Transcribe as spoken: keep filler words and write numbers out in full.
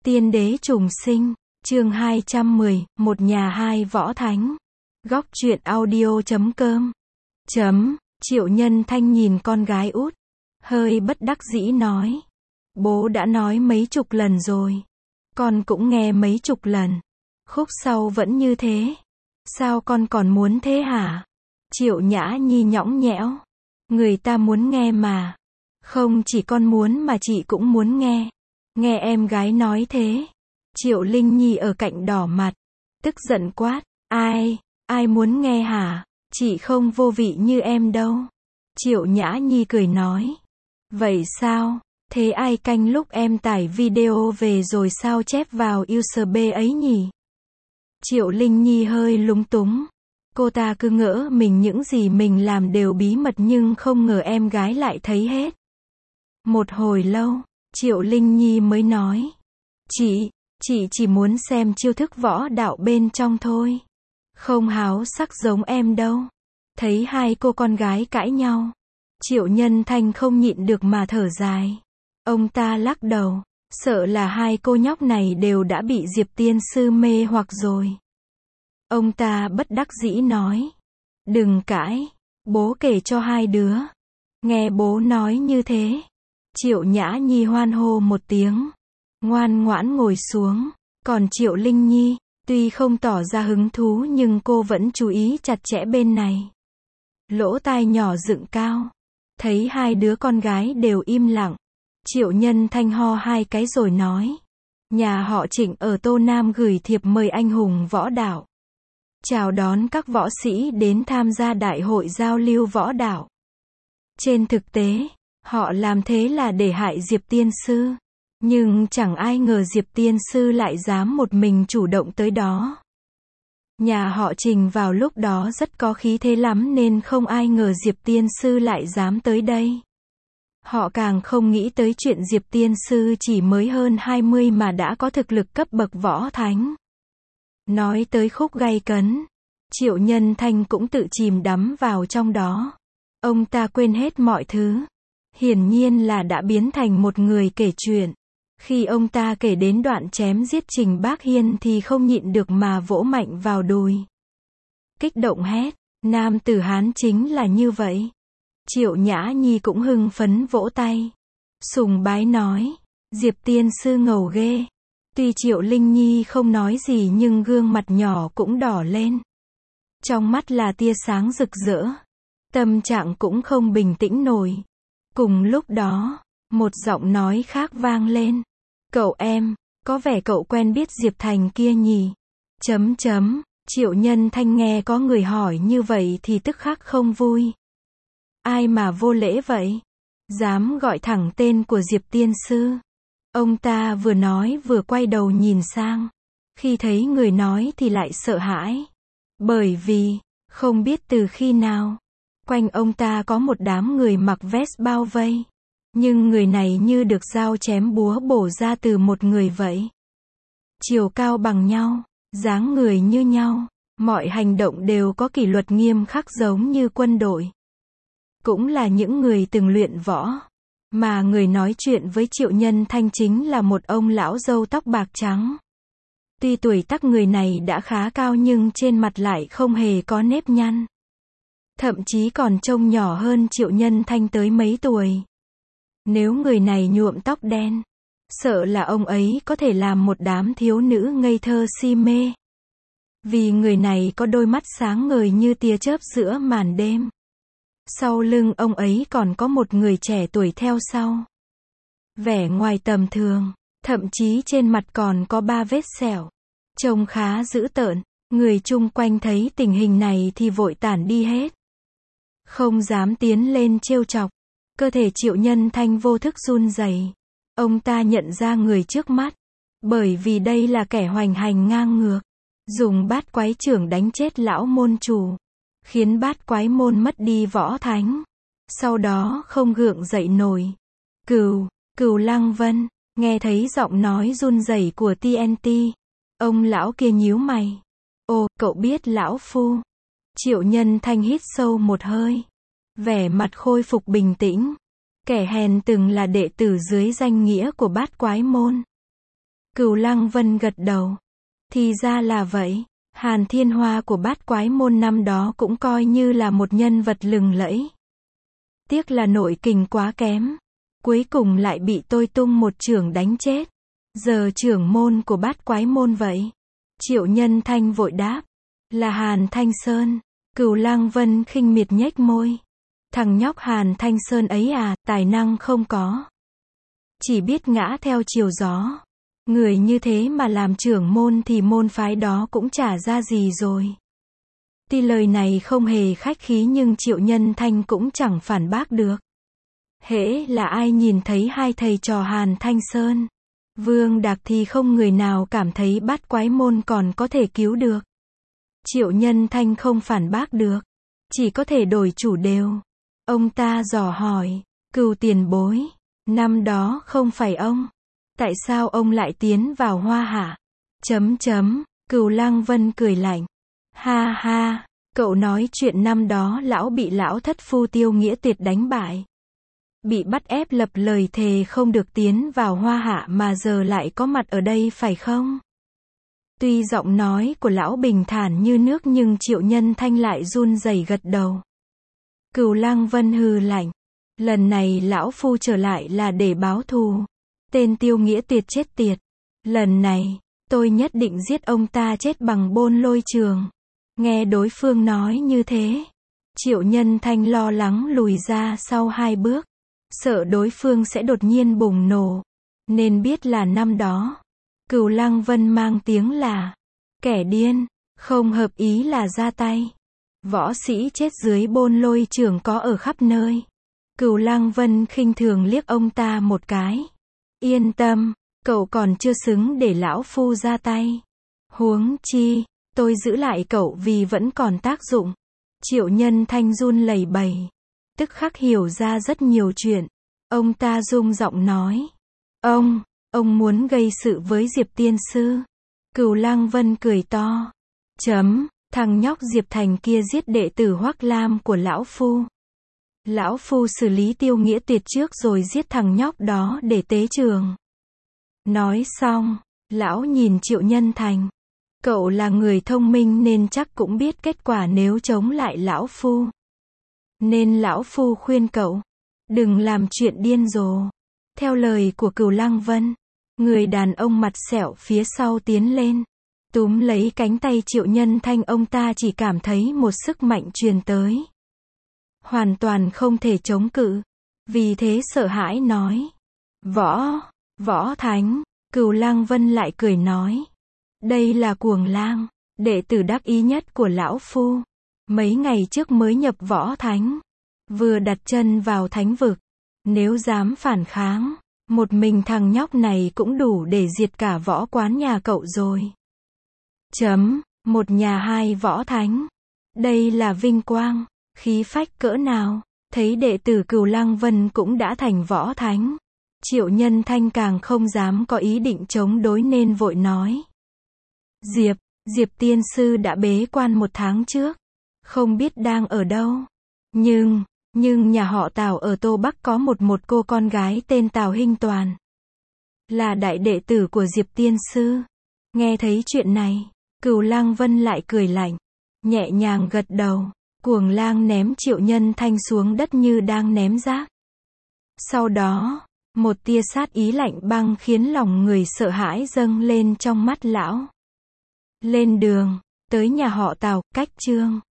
Tiên đế trùng sinh, chương hai trăm mười, một nhà hai võ thánh. Góc truyện audio chấm com. Chấm, Triệu Nhân Thanh nhìn con gái út, hơi bất đắc dĩ nói. Bố đã nói mấy chục lần rồi. Con cũng nghe mấy chục lần. Khúc sau vẫn như thế. Sao con còn muốn thế hả? Triệu Nhã Nhi nhõng nhẽo. Người ta muốn nghe mà. Không chỉ con muốn mà chị cũng muốn nghe. Nghe em gái nói thế. Triệu Linh Nhi ở cạnh đỏ mặt. Tức giận quát. Ai, ai muốn nghe hả? Chị không vô vị như em đâu. Triệu Nhã Nhi cười nói. Vậy sao? Thế ai canh lúc em tải video về rồi sao chép vào u ét bê ấy nhỉ? Triệu Linh Nhi hơi lúng túng. Cô ta cứ ngỡ mình những gì mình làm đều bí mật nhưng không ngờ em gái lại thấy hết. Một hồi lâu, Triệu Linh Nhi mới nói. Chị, chị chỉ muốn xem chiêu thức võ đạo bên trong thôi. Không háo sắc giống em đâu. Thấy hai cô con gái cãi nhau. Triệu Nhân Thanh không nhịn được mà thở dài. Ông ta lắc đầu. Sợ là hai cô nhóc này đều đã bị Diệp Tiên Sư mê hoặc rồi. Ông ta bất đắc dĩ nói. Đừng cãi. Bố kể cho hai đứa. Nghe bố nói như thế. Triệu Nhã Nhi hoan hô một tiếng. Ngoan ngoãn ngồi xuống. Còn Triệu Linh Nhi, tuy không tỏ ra hứng thú nhưng cô vẫn chú ý chặt chẽ bên này. Lỗ tai nhỏ dựng cao. Thấy hai đứa con gái đều im lặng. Triệu Nhân Thanh ho hai cái rồi nói. Nhà họ Trịnh ở Tô Nam gửi thiệp mời anh hùng võ đạo. Chào đón các võ sĩ đến tham gia đại hội giao lưu võ đạo. Trên thực tế, họ làm thế là để hại Diệp Tiên Sư. Nhưng chẳng ai ngờ Diệp Tiên Sư lại dám một mình chủ động tới đó. Nhà họ Trình vào lúc đó rất có khí thế lắm nên không ai ngờ Diệp Tiên Sư lại dám tới đây. Họ càng không nghĩ tới chuyện Diệp Tiên Sư chỉ mới hơn hai mươi mà đã có thực lực cấp bậc võ thánh. Nói tới khúc gay cấn, Triệu Nhân Thanh cũng tự chìm đắm vào trong đó. Ông ta quên hết mọi thứ. Hiển nhiên là đã biến thành một người kể chuyện. Khi ông ta kể đến đoạn chém giết Trình Bác Hiên thì không nhịn được mà vỗ mạnh vào đùi. Kích động hét, nam tử Hán chính là như vậy. Triệu Nhã Nhi cũng hưng phấn vỗ tay. Sùng bái nói, Diệp Tiên Sư ngầu ghê. Tuy Triệu Linh Nhi không nói gì nhưng gương mặt nhỏ cũng đỏ lên. Trong mắt là tia sáng rực rỡ. Tâm trạng cũng không bình tĩnh nổi. Cùng lúc đó, một giọng nói khác vang lên. Cậu em, có vẻ cậu quen biết Diệp Thành kia nhỉ? Chấm chấm, Triệu Nhân Thanh nghe có người hỏi như vậy thì tức khắc không vui. Ai mà vô lễ vậy? Dám gọi thẳng tên của Diệp Tiên Sư. Ông ta vừa nói vừa quay đầu nhìn sang. Khi thấy người nói thì lại sợ hãi. Bởi vì, không biết từ khi nào, quanh ông ta có một đám người mặc vest bao vây. Nhưng người này như được dao chém búa bổ ra từ một người vậy. Chiều cao bằng nhau, dáng người như nhau, mọi hành động đều có kỷ luật nghiêm khắc giống như quân đội. Cũng là những người từng luyện võ. Mà người nói chuyện với Triệu Nhân Thanh chính là một ông lão râu tóc bạc trắng. Tuy tuổi tác người này đã khá cao nhưng trên mặt lại không hề có nếp nhăn. Thậm chí còn trông nhỏ hơn Triệu Nhân Thanh tới mấy tuổi. Nếu người này nhuộm tóc đen, sợ là ông ấy có thể làm một đám thiếu nữ ngây thơ si mê. Vì người này có đôi mắt sáng ngời như tia chớp giữa màn đêm. Sau lưng ông ấy còn có một người trẻ tuổi theo sau. Vẻ ngoài tầm thường, thậm chí trên mặt còn có ba vết sẹo. Trông khá dữ tợn, người chung quanh thấy tình hình này thì vội tản đi hết. Không dám tiến lên trêu chọc. Cơ thể Triệu Nhân Thanh vô thức run rẩy. Ông ta nhận ra người trước mắt. Bởi vì đây là kẻ hoành hành ngang ngược. Dùng bát quái chưởng đánh chết lão môn chủ. Khiến bát quái môn mất đi võ thánh. Sau đó không gượng dậy nổi. Cừu, Cừu Lăng Vân, nghe thấy giọng nói run rẩy của tê en tê. Ông lão kia nhíu mày. Ồ, cậu biết lão phu. Triệu Nhân Thanh hít sâu một hơi. Vẻ mặt khôi phục bình tĩnh. Kẻ hèn từng là đệ tử dưới danh nghĩa của bát quái môn. Cửu Lăng Vân gật đầu. Thì ra là vậy. Hàn Thiên Hoa của Bát Quái Môn năm đó cũng coi như là một nhân vật lừng lẫy. Tiếc là nội kình quá kém. Cuối cùng lại bị tôi tung một chưởng đánh chết. Giờ trưởng môn của Bát Quái Môn vậy. Triệu Nhân Thanh vội đáp. Là Hàn Thanh Sơn. Cửu Lăng Vân khinh miệt nhếch môi. Thằng nhóc Hàn Thanh Sơn ấy à, tài năng không có. Chỉ biết ngã theo chiều gió. Người như thế mà làm trưởng môn thì môn phái đó cũng chả ra gì rồi. Tuy lời này không hề khách khí nhưng Triệu Nhân Thanh cũng chẳng phản bác được. Hễ là ai nhìn thấy hai thầy trò Hàn Thanh Sơn, Vương Đạc thì không người nào cảm thấy Bát Quái Môn còn có thể cứu được. Triệu Nhân Thanh không phản bác được. Chỉ có thể đổi chủ đều. Ông ta dò hỏi. Cửu tiền bối. Năm đó không phải ông. Tại sao ông lại tiến vào Hoa Hạ? Chấm chấm. Cửu Lăng Vân cười lạnh. Ha ha. Cậu nói chuyện năm đó lão bị lão thất phu Tiêu Nghĩa Tuyệt đánh bại. Bị bắt ép lập lời thề không được tiến vào Hoa Hạ mà giờ lại có mặt ở đây phải không? Tuy giọng nói của lão bình thản như nước nhưng Triệu Nhân Thanh lại run rẩy gật đầu. Cửu Lăng Vân hừ lạnh. Lần này lão phu trở lại là để báo thù. Tên Tiêu Nghĩa Tuyệt chết tiệt. Lần này, tôi nhất định giết ông ta chết bằng Bôn Lôi Trường. Nghe đối phương nói như thế, Triệu Nhân Thanh lo lắng lùi ra sau hai bước. Sợ đối phương sẽ đột nhiên bùng nổ. Nên biết là năm đó, Cửu Lăng Vân mang tiếng là kẻ điên, không hợp ý là ra tay. Võ sĩ chết dưới Bôn Lôi Trường có ở khắp nơi. Cửu Lăng Vân khinh thường liếc ông ta một cái. Yên tâm, cậu còn chưa xứng để lão phu ra tay. Huống chi, tôi giữ lại cậu vì vẫn còn tác dụng. Triệu Nhân Thanh run lẩy bẩy. Tức khắc hiểu ra rất nhiều chuyện. Ông ta rung giọng nói. Ông, ông muốn gây sự với Diệp Tiên Sư. Cửu Lăng Vân cười to. Chấm, thằng nhóc Diệp Thành kia giết đệ tử Hoắc Lam của lão phu. Lão phu xử lý Tiêu Nghĩa Tuyệt trước rồi giết thằng nhóc đó để tế trường. Nói xong, lão nhìn Triệu Nhân Thành. Cậu là người thông minh nên chắc cũng biết kết quả nếu chống lại lão phu. Nên lão phu khuyên cậu, đừng làm chuyện điên rồ. Theo lời của Cửu Lăng Vân, người đàn ông mặt sẹo phía sau tiến lên, túm lấy cánh tay Triệu Nhân Thanh. Ông ta chỉ cảm thấy một sức mạnh truyền tới. Hoàn toàn không thể chống cự. Vì thế sợ hãi nói. Võ, Võ Thánh. Cửu Lăng Vân lại cười nói. Đây là Cuồng Lang, đệ tử đắc ý nhất của lão phu. Mấy ngày trước mới nhập Võ Thánh. Vừa đặt chân vào thánh vực. Nếu dám phản kháng, một mình thằng nhóc này cũng đủ để diệt cả võ quán nhà cậu rồi. Chấm, một nhà hai Võ Thánh. Đây là vinh quang, khí phách cỡ nào. Thấy đệ tử Cửu Lăng Vân cũng đã thành Võ Thánh. Triệu Nhân Thanh càng không dám có ý định chống đối nên vội nói. Diệp, Diệp Tiên Sư đã bế quan một tháng trước. Không biết đang ở đâu. Nhưng, nhưng nhà họ Tào ở Tô Bắc có một một cô con gái tên Tào Hinh Toàn. Là đại đệ tử của Diệp Tiên Sư. Nghe thấy chuyện này, Cửu Lăng Vân lại cười lạnh. Nhẹ nhàng gật đầu. Cuồng Lang ném Triệu Nhân Thanh xuống đất như đang ném rác. Sau đó, một tia sát ý lạnh băng khiến lòng người sợ hãi dâng lên trong mắt lão. Lên đường, tới nhà họ Tào, cách chương